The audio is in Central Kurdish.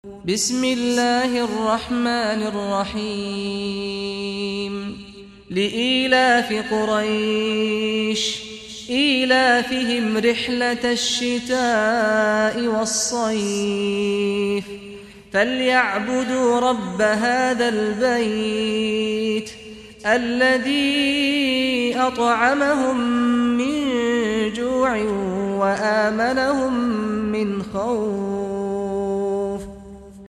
بسم الله الرحمن الرحيم لإيلاف قريش إيلافهم رحلة الشتاء والصيف فليعبدوا رب هذا البيت الذي أطعمهم من جوع وآمنهم من خوف